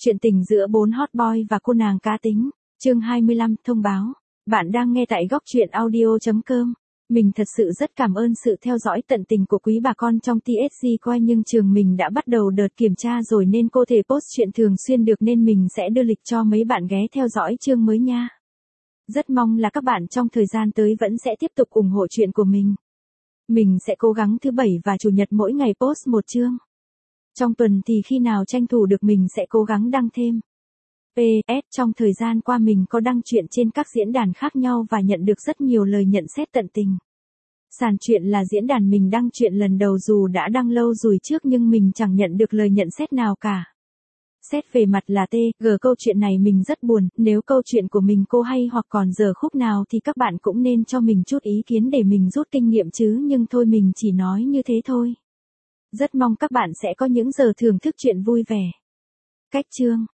Chuyện tình giữa 4 hot boy và cô nàng cá tính. Chương 25 thông báo. Bạn đang nghe tại góc truyện audio.com. Mình thật sự rất cảm ơn sự theo dõi tận tình của quý bà con trong TSG Coin, nhưng trường mình đã bắt đầu đợt kiểm tra rồi nên cô thể post chuyện thường xuyên được, nên mình sẽ đưa lịch cho mấy bạn ghé theo dõi chương mới nha. Rất mong là các bạn trong thời gian tới vẫn sẽ tiếp tục ủng hộ chuyện của mình. Mình sẽ cố gắng thứ Bảy và Chủ nhật mỗi ngày post một chương. Trong tuần thì khi nào tranh thủ được mình sẽ cố gắng đăng thêm. PS, trong thời gian qua mình có đăng chuyện trên các diễn đàn khác nhau và nhận được rất nhiều lời nhận xét tận tình. Sàn Chuyện là diễn đàn mình đăng chuyện lần đầu, dù đã đăng lâu rồi trước nhưng mình chẳng nhận được lời nhận xét nào cả. Xét về mặt là câu chuyện này mình rất buồn, nếu câu chuyện của mình cô hay hoặc còn dở khúc nào thì các bạn cũng nên cho mình chút ý kiến để mình rút kinh nghiệm chứ, nhưng thôi mình chỉ nói như thế thôi. Rất mong các bạn sẽ có những giờ thưởng thức chuyện vui vẻ. Cách chương.